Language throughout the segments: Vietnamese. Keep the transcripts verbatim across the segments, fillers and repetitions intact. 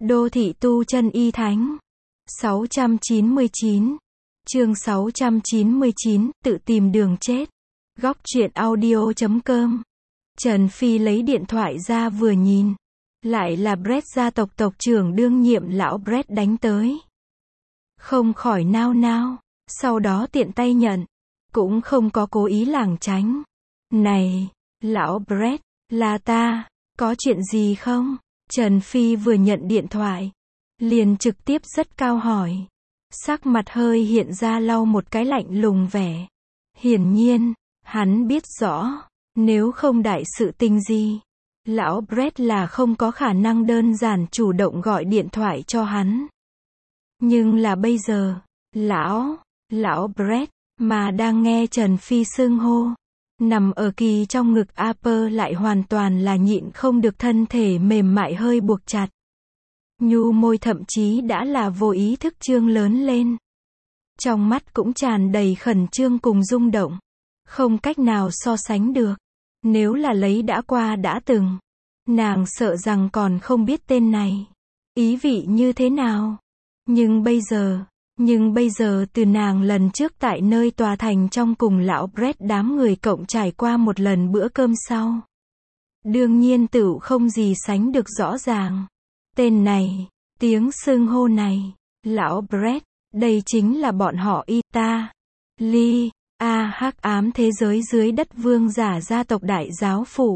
Đô thị tu chân y thánh. sáu trăm chín mươi chín. Chương sáu trăm chín mươi chín, tự tìm đường chết. Góc truyện audio chấm com. Trần Phi lấy điện thoại ra vừa nhìn. Lại là Brett gia tộc tộc trưởng đương nhiệm lão Brett đánh tới. Không khỏi nao nao, sau đó tiện tay nhận. Cũng không có cố ý lảng tránh. Này, lão Brett, là ta, có chuyện gì không? Trần Phi vừa nhận điện thoại, liền trực tiếp rất cao hỏi. Sắc mặt hơi hiện ra lau một cái lạnh lùng vẻ. Hiển nhiên, hắn biết rõ, nếu không đại sự tình gì, lão Brett là không có khả năng đơn giản chủ động gọi điện thoại cho hắn. Nhưng là bây giờ, lão, lão Brett, mà đang nghe Trần Phi xưng hô, nằm ở Kỳ trong ngực Upper lại hoàn toàn là nhịn không được, thân thể mềm mại hơi buộc chặt. Nhu môi thậm chí đã là vô ý thức trương lớn lên. Trong mắt cũng tràn đầy khẩn trương cùng rung động. Không cách nào so sánh được. Nếu là lấy đã qua đã từng, nàng sợ rằng còn không biết tên này ý vị như thế nào. Nhưng bây giờ, nhưng bây giờ từ nàng lần trước tại nơi tòa thành trong cùng lão Brett đám người cộng trải qua một lần bữa cơm sau, đương nhiên tựu không gì sánh được rõ ràng. Tên này, tiếng xưng hô này, lão Brett, đây chính là bọn họ Ita, Ly, A hắc ám thế giới dưới đất vương giả gia tộc đại giáo phủ.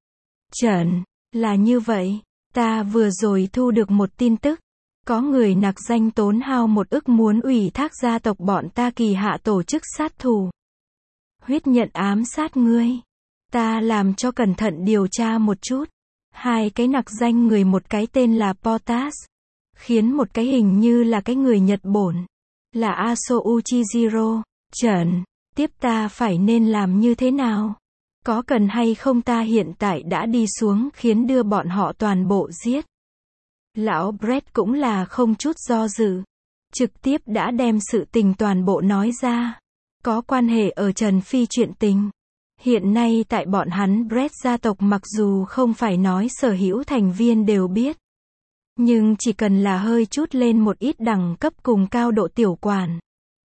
Trần, là như vậy, ta vừa rồi thu được một tin tức. Có người nặc danh tốn hao một ức muốn ủy thác gia tộc bọn ta kỳ hạ tổ chức sát thủ. Huyết nhận ám sát ngươi. Ta làm cho cẩn thận điều tra một chút. Hai cái nặc danh người, một cái tên là Potas, khiến một cái hình như là cái người Nhật Bổn, là Aso Uchijiro. Trần, tiếp ta phải nên làm như thế nào? Có cần hay không ta hiện tại đã đi xuống khiến đưa bọn họ toàn bộ giết? Lão Brett cũng là không chút do dự, trực tiếp đã đem sự tình toàn bộ nói ra. Có quan hệ ở Trần Phi chuyện tình. Hiện nay tại bọn hắn Brett gia tộc mặc dù không phải nói sở hữu thành viên đều biết, nhưng chỉ cần là hơi chút lên một ít đẳng cấp cùng cao độ tiểu quản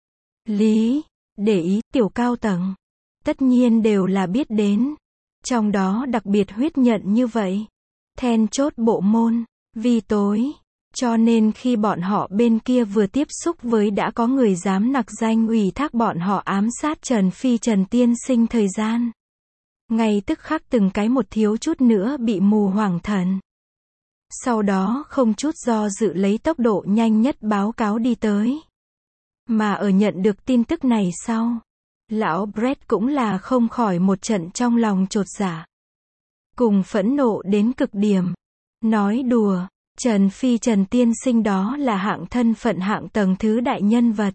lý, để ý tiểu cao tầng, tất nhiên đều là biết đến. Trong đó đặc biệt huyết nhận như vậy, then chốt bộ môn, vi tối. Cho nên khi bọn họ bên kia vừa tiếp xúc với đã có người dám nặc danh ủy thác bọn họ ám sát Trần Phi Trần tiên sinh thời gian, ngay tức khắc từng cái một thiếu chút nữa bị mù hoảng thần. Sau đó không chút do dự lấy tốc độ nhanh nhất báo cáo đi tới. Mà ở nhận được tin tức này sau, lão Brett cũng là không khỏi một trận trong lòng chột dạ, cùng phẫn nộ đến cực điểm. Nói đùa, Trần Phi Trần tiên sinh đó là hạng thân phận hạng tầng thứ đại nhân vật.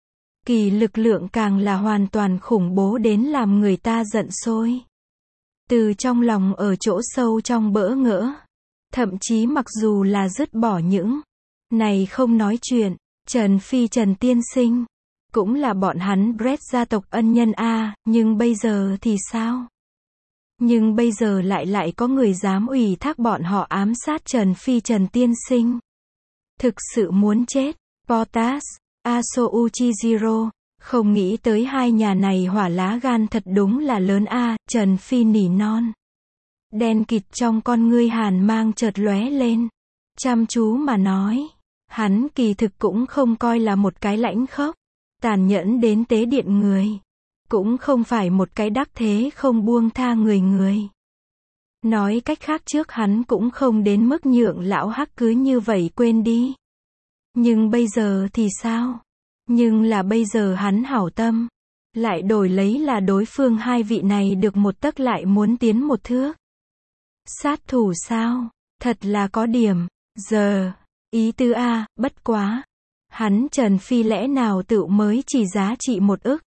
Kỳ lực lượng càng là hoàn toàn khủng bố đến làm người ta giận sôi. Từ trong lòng ở chỗ sâu trong bỡ ngỡ. Thậm chí mặc dù là dứt bỏ những này không nói chuyện, Trần Phi Trần tiên sinh cũng là bọn hắn Brett gia tộc ân nhân a, nhưng bây giờ thì sao? Nhưng bây giờ lại lại có người dám ủy thác bọn họ ám sát Trần Phi Trần tiên sinh. Thực sự muốn chết. Potas, Aso Uchijiro, không nghĩ tới hai nhà này hỏa lá gan thật đúng là lớn a. Trần Phi nỉ non. Đen kịt trong con ngươi hàn mang chợt lóe lên. Chăm chú mà nói, hắn kỳ thực cũng không coi là một cái lãnh khốc, tàn nhẫn đến tế điện người. Cũng không phải một cái đắc thế không buông tha người người. Nói cách khác trước hắn cũng không đến mức nhượng lão hắc cứ như vậy quên đi. Nhưng bây giờ thì sao? Nhưng là bây giờ hắn hảo tâm, lại đổi lấy là đối phương hai vị này được một tấc lại muốn tiến một thước. Sát thủ sao? Thật là có điểm. Giờ, ý tứ a, bất quá. Hắn Trần Phi lẽ nào tự mới chỉ giá trị một ức.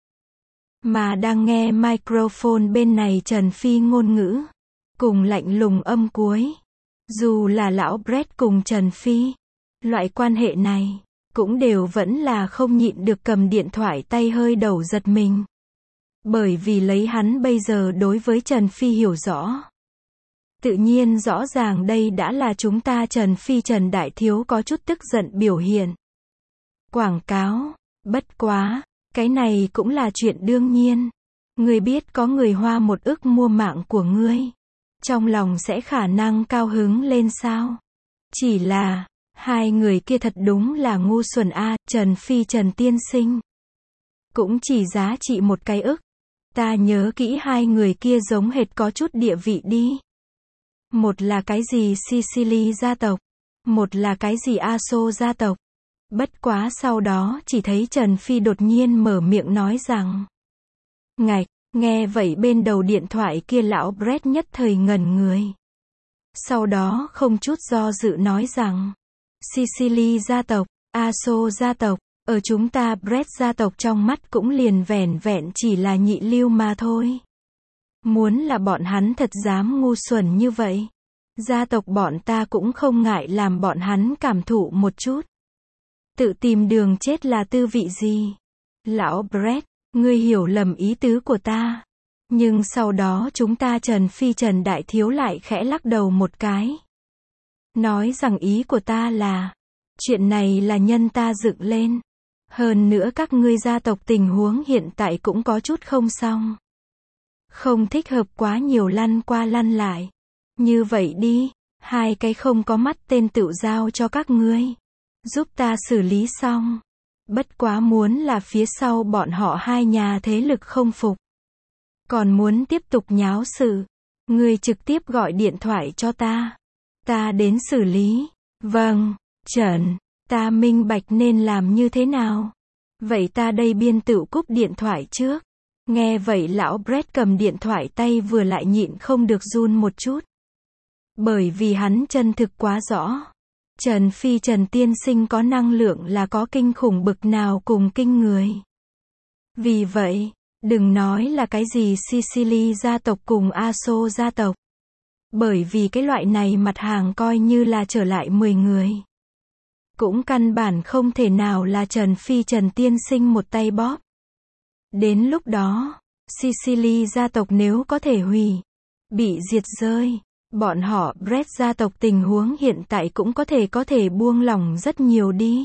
Mà đang nghe microphone bên này Trần Phi ngôn ngữ, cùng lạnh lùng âm cuối. Dù là lão Brett cùng Trần Phi, loại quan hệ này, cũng đều vẫn là không nhịn được cầm điện thoại tay hơi đầu giật mình. Bởi vì lấy hắn bây giờ đối với Trần Phi hiểu rõ. Tự nhiên rõ ràng đây đã là chúng ta Trần Phi Trần Đại Thiếu có chút tức giận biểu hiện. Quảng cáo, bất quá, cái này cũng là chuyện đương nhiên. Ngươi biết có người hoa một ức mua mạng của ngươi. Trong lòng sẽ khả năng cao hứng lên sao? Chỉ là, hai người kia thật đúng là ngu xuẩn a, Trần Phi Trần tiên sinh. Cũng chỉ giá trị một cái ức. Ta nhớ kỹ hai người kia giống hệt có chút địa vị đi. Một là cái gì Sicily gia tộc, một là cái gì Aso gia tộc. Bất quá sau đó chỉ thấy Trần Phi đột nhiên mở miệng nói rằng. Ngạch, nghe vậy bên đầu điện thoại kia lão Brett nhất thời ngẩn người. Sau đó không chút do dự nói rằng. Sicily gia tộc, Aso gia tộc, ở chúng ta Brett gia tộc trong mắt cũng liền vẻn vẹn chỉ là nhị lưu mà thôi. Muốn là bọn hắn thật dám ngu xuẩn như vậy. Gia tộc bọn ta cũng không ngại làm bọn hắn cảm thụ một chút. Tự tìm đường chết là tư vị gì? Lão Brett, ngươi hiểu lầm ý tứ của ta. Nhưng sau đó chúng ta Trần Phi Trần Đại Thiếu lại khẽ lắc đầu một cái. Nói rằng ý của ta là, chuyện này là nhân ta dựng lên. Hơn nữa các ngươi gia tộc tình huống hiện tại cũng có chút không xong. Không thích hợp quá nhiều lăn qua lăn lại. Như vậy đi, hai cái không có mắt tên tự giao cho các ngươi. Giúp ta xử lý xong. Bất quá muốn là phía sau bọn họ hai nhà thế lực không phục. Còn muốn tiếp tục nháo sự. Ngươi trực tiếp gọi điện thoại cho ta. Ta đến xử lý. Vâng, Trần, ta minh bạch nên làm như thế nào. Vậy ta đây biên tự cúp điện thoại trước. Nghe vậy lão Brett cầm điện thoại tay vừa lại nhịn không được run một chút. Bởi vì hắn chân thực quá rõ. Trần Phi Trần tiên sinh có năng lượng là có kinh khủng bực nào cùng kinh người. Vì vậy, đừng nói là cái gì Sicily gia tộc cùng Aso gia tộc. Bởi vì cái loại này mặt hàng coi như là trở lại mười người. Cũng căn bản không thể nào là Trần Phi Trần tiên sinh một tay bóp. Đến lúc đó, Sicily gia tộc nếu có thể hủy, bị diệt rơi, bọn họ Brett gia tộc tình huống hiện tại cũng có thể có thể buông lỏng rất nhiều đi.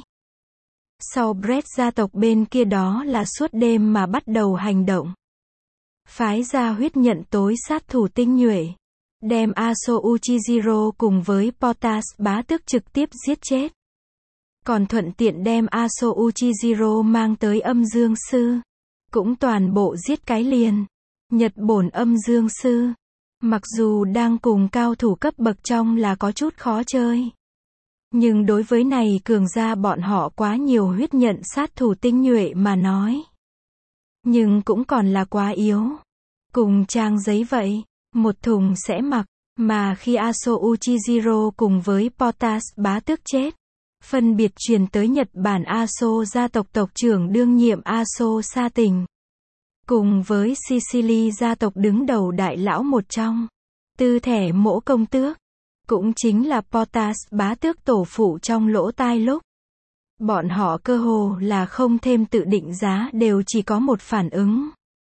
Sau Brett gia tộc bên kia đó là suốt đêm mà bắt đầu hành động. Phái ra huyết nhận tối sát thủ tinh nhuệ. Đem Aso Uchijiro cùng với Portas bá tước trực tiếp giết chết. Còn thuận tiện đem Aso Uchijiro mang tới âm dương sư. Cũng toàn bộ giết cái liền. Nhật bổn âm dương sư. Mặc dù đang cùng cao thủ cấp bậc trong là có chút khó chơi. Nhưng đối với này cường gia bọn họ quá nhiều huyết nhận sát thủ tinh nhuệ mà nói. Nhưng cũng còn là quá yếu. Cùng trang giấy vậy. Một thùng sẽ mặc. Mà khi Aso Uchijiro cùng với Portas bá tước chết. Phân biệt truyền tới Nhật Bản Aso gia tộc tộc trưởng đương nhiệm Aso Sa Tình. Cùng với Sicily gia tộc đứng đầu đại lão một trong. Tư thẻ mỗ công tước. Cũng chính là Portas bá tước tổ phụ trong lỗ tai lúc. Bọn họ cơ hồ là không thêm tự định giá đều chỉ có một phản ứng.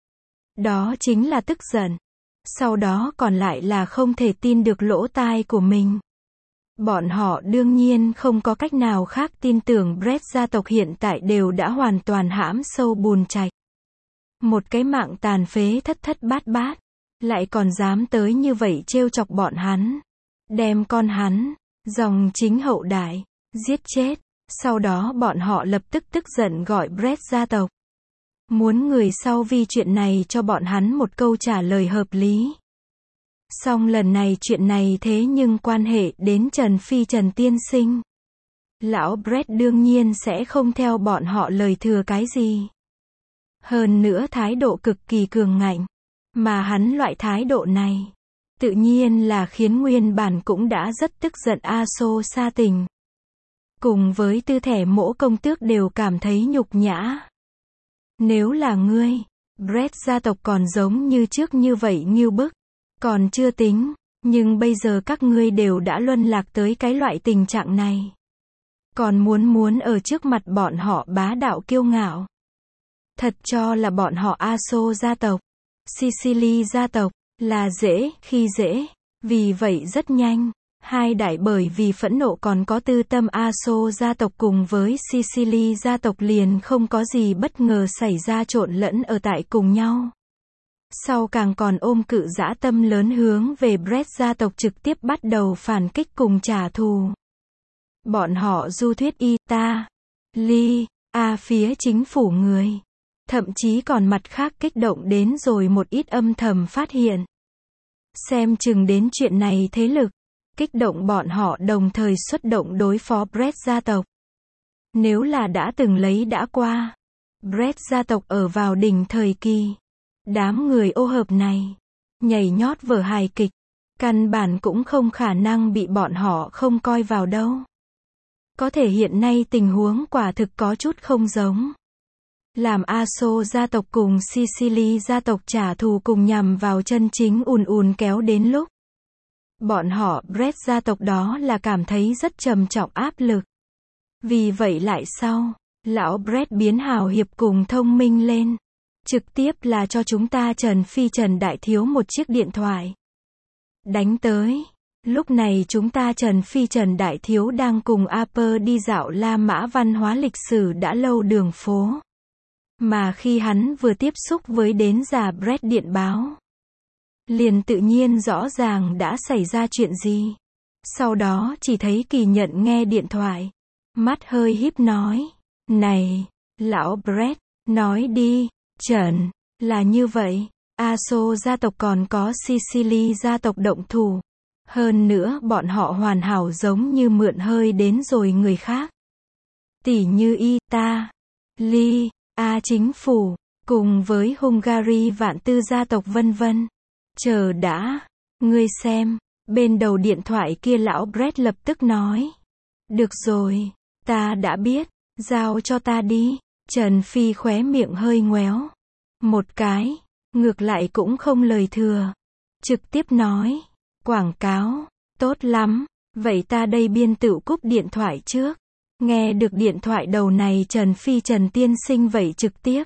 Đó chính là tức giận. Sau đó còn lại là không thể tin được lỗ tai của mình. Bọn họ đương nhiên không có cách nào khác tin tưởng Brett gia tộc hiện tại đều đã hoàn toàn hãm sâu bùn trạch. Một cái mạng tàn phế thất thất bát bát. Lại còn dám tới như vậy trêu chọc bọn hắn. Đem con hắn, dòng chính hậu đại, giết chết. Sau đó bọn họ lập tức tức giận gọi Brett gia tộc. Muốn người sau vi chuyện này cho bọn hắn một câu trả lời hợp lý. Song lần này chuyện này thế nhưng quan hệ đến Trần Phi Trần tiên sinh. Lão Brett đương nhiên sẽ không theo bọn họ lời thừa cái gì. Hơn nữa thái độ cực kỳ cường ngạnh. Mà hắn loại thái độ này. Tự nhiên là khiến nguyên bản cũng đã rất tức giận Aso Sa Tình. Cùng với tư thẻ mỗ công tước đều cảm thấy nhục nhã. Nếu là ngươi, Brett gia tộc còn giống như trước như vậy nghiêu bức. Còn chưa tính, nhưng bây giờ các ngươi đều đã luân lạc tới cái loại tình trạng này. Còn muốn muốn ở trước mặt bọn họ bá đạo kiêu ngạo. Thật cho là bọn họ Aso gia tộc, Sicily gia tộc, là dễ, khi dễ. Vì vậy rất nhanh, hai đại bởi vì phẫn nộ còn có tư tâm Aso gia tộc cùng với Sicily gia tộc liền không có gì bất ngờ xảy ra trộn lẫn ở tại cùng nhau. Sau càng còn ôm cự dã tâm lớn hướng về Brett gia tộc trực tiếp bắt đầu phản kích cùng trả thù. Bọn họ du thuyết Italy, A phía chính phủ người. Thậm chí còn mặt khác kích động đến rồi một ít âm thầm phát hiện. Xem chừng đến chuyện này thế lực, kích động bọn họ đồng thời xuất động đối phó Brett gia tộc. Nếu là đã từng lấy đã qua, Brett gia tộc ở vào đỉnh thời kỳ. Đám người ô hợp này, nhảy nhót vở hài kịch, căn bản cũng không khả năng bị bọn họ không coi vào đâu. Có thể hiện nay tình huống quả thực có chút không giống. Làm Aso gia tộc cùng Sicily gia tộc trả thù cùng nhằm vào chân chính ùn ùn kéo đến lúc. Bọn họ Brett gia tộc đó là cảm thấy rất trầm trọng áp lực. Vì vậy lại sau, lão Brett biến hào hiệp cùng thông minh lên. Trực tiếp là cho chúng ta Trần Phi Trần Đại Thiếu một chiếc điện thoại. Đánh tới. Lúc này chúng ta Trần Phi Trần Đại Thiếu đang cùng Aper đi dạo La Mã văn hóa lịch sử đã lâu đường phố. Mà khi hắn vừa tiếp xúc với đến già Brett điện báo, liền tự nhiên rõ ràng đã xảy ra chuyện gì. Sau đó chỉ thấy Kỳ nhận nghe điện thoại. Mắt hơi híp nói. Này, lão Brett, nói đi. Trần, là như vậy. Aso gia tộc còn có Sicily gia tộc động thủ. Hơn nữa bọn họ hoàn hảo giống như mượn hơi đến rồi người khác. Tỉ như Italy, A chính phủ, cùng với Hungary vạn tư gia tộc vân vân. Chờ đã, ngươi xem, bên đầu điện thoại kia lão Brett lập tức nói. Được rồi, ta đã biết, giao cho ta đi. Trần Phi khóe miệng hơi ngoéo. Một cái, ngược lại cũng không lời thừa. Trực tiếp nói, quảng cáo, tốt lắm, vậy ta đây biên tự cúp điện thoại trước. Nghe được điện thoại đầu này Trần Phi Trần tiên sinh vậy trực tiếp.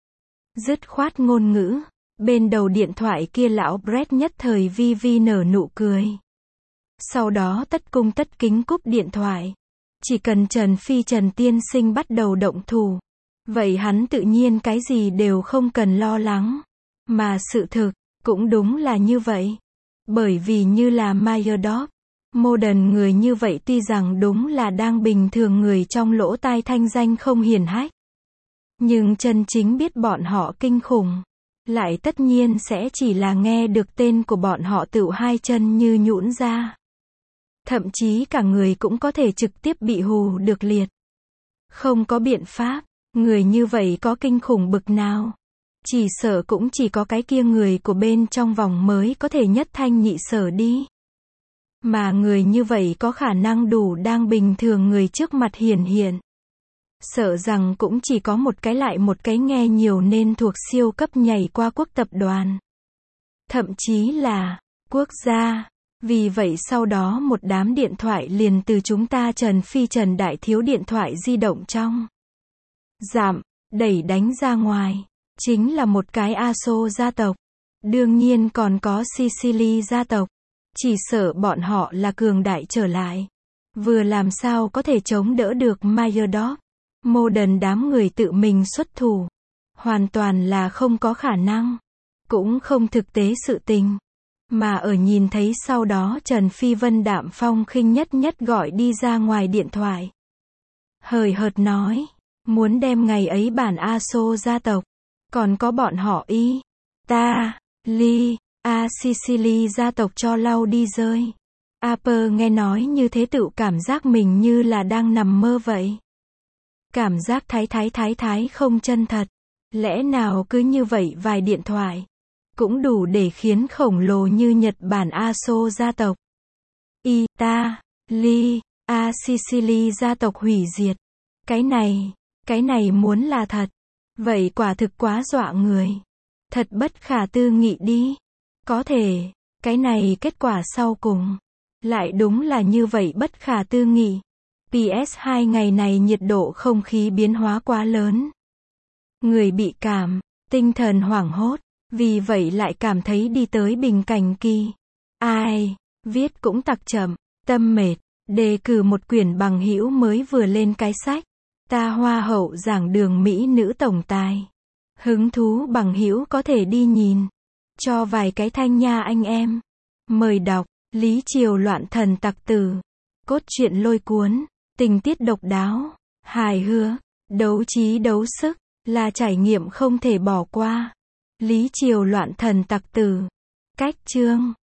Dứt khoát ngôn ngữ, bên đầu điện thoại kia lão Brett nhất thời vi vi nở nụ cười. Sau đó tất cung tất kính cúp điện thoại. Chỉ cần Trần Phi Trần tiên sinh bắt đầu động thủ. Vậy hắn tự nhiên cái gì đều không cần lo lắng. Mà sự thực, cũng đúng là như vậy. Bởi vì như là Mayerdorf, Modern người như vậy tuy rằng đúng là đang bình thường người trong lỗ tai thanh danh không hiển hách. Nhưng chân chính biết bọn họ kinh khủng. Lại tất nhiên sẽ chỉ là nghe được tên của bọn họ tựu hai chân như nhũn ra. Thậm chí cả người cũng có thể trực tiếp bị hù được liệt. Không có biện pháp. Người như vậy có kinh khủng bực nào? Chỉ sợ cũng chỉ có cái kia người của bên trong vòng mới có thể nhất thanh nhị sở đi. Mà người như vậy có khả năng đủ đang bình thường người trước mặt hiển hiện. Sợ rằng cũng chỉ có một cái lại một cái nghe nhiều nên thuộc siêu cấp nhảy qua quốc tập đoàn. Thậm chí là quốc gia. Vì vậy sau đó một đám điện thoại liền từ chúng ta Trần Phi Trần Đại Thiếu điện thoại di động trong. Giảm, đẩy đánh ra ngoài. Chính là một cái Aso gia tộc. Đương nhiên còn có Sicily gia tộc. Chỉ sợ bọn họ là cường đại trở lại. Vừa làm sao có thể chống đỡ được Mayerdorf. Modern đám người tự mình xuất thủ. Hoàn toàn là không có khả năng. Cũng không thực tế sự tình. Mà ở nhìn thấy sau đó Trần Phi Vân đạm phong khinh nhất nhất gọi đi ra ngoài điện thoại. Hời hợt nói. Muốn đem ngày ấy bản Aso gia tộc. Còn có bọn họ y. Ta. Ly. A Sicily gia tộc cho lau đi rơi. Aper nghe nói như thế tự cảm giác mình như là đang nằm mơ vậy. Cảm giác thái thái thái thái không chân thật. Lẽ nào cứ như vậy vài điện thoại. Cũng đủ để khiến khổng lồ như Nhật Bản Aso gia tộc. Italy. A Sicily gia tộc hủy diệt. Cái này. Cái này muốn là thật. Vậy quả thực quá dọa người. Thật bất khả tư nghị đi. Có thể, cái này kết quả sau cùng. Lại đúng là như vậy bất khả tư nghị. pê ét hai ngày này nhiệt độ không khí biến hóa quá lớn. Người bị cảm, tinh thần hoảng hốt. Vì vậy lại cảm thấy đi tới bình cảnh kỳ. Ai, Viết cũng tặc chậm, tâm mệt. Đề cử một quyển bằng hữu mới vừa lên cái sách. Ta Hoa hậu giảng đường Mỹ nữ tổng tài. Hứng thú bằng hữu có thể đi nhìn. Cho vài cái thanh nha anh em. Mời đọc. Lý Triều loạn thần tặc tử. Cốt truyện lôi cuốn. Tình tiết độc đáo. Hài hước. Đấu trí đấu sức. Là trải nghiệm không thể bỏ qua. Lý Triều loạn thần tặc tử. Cách chương.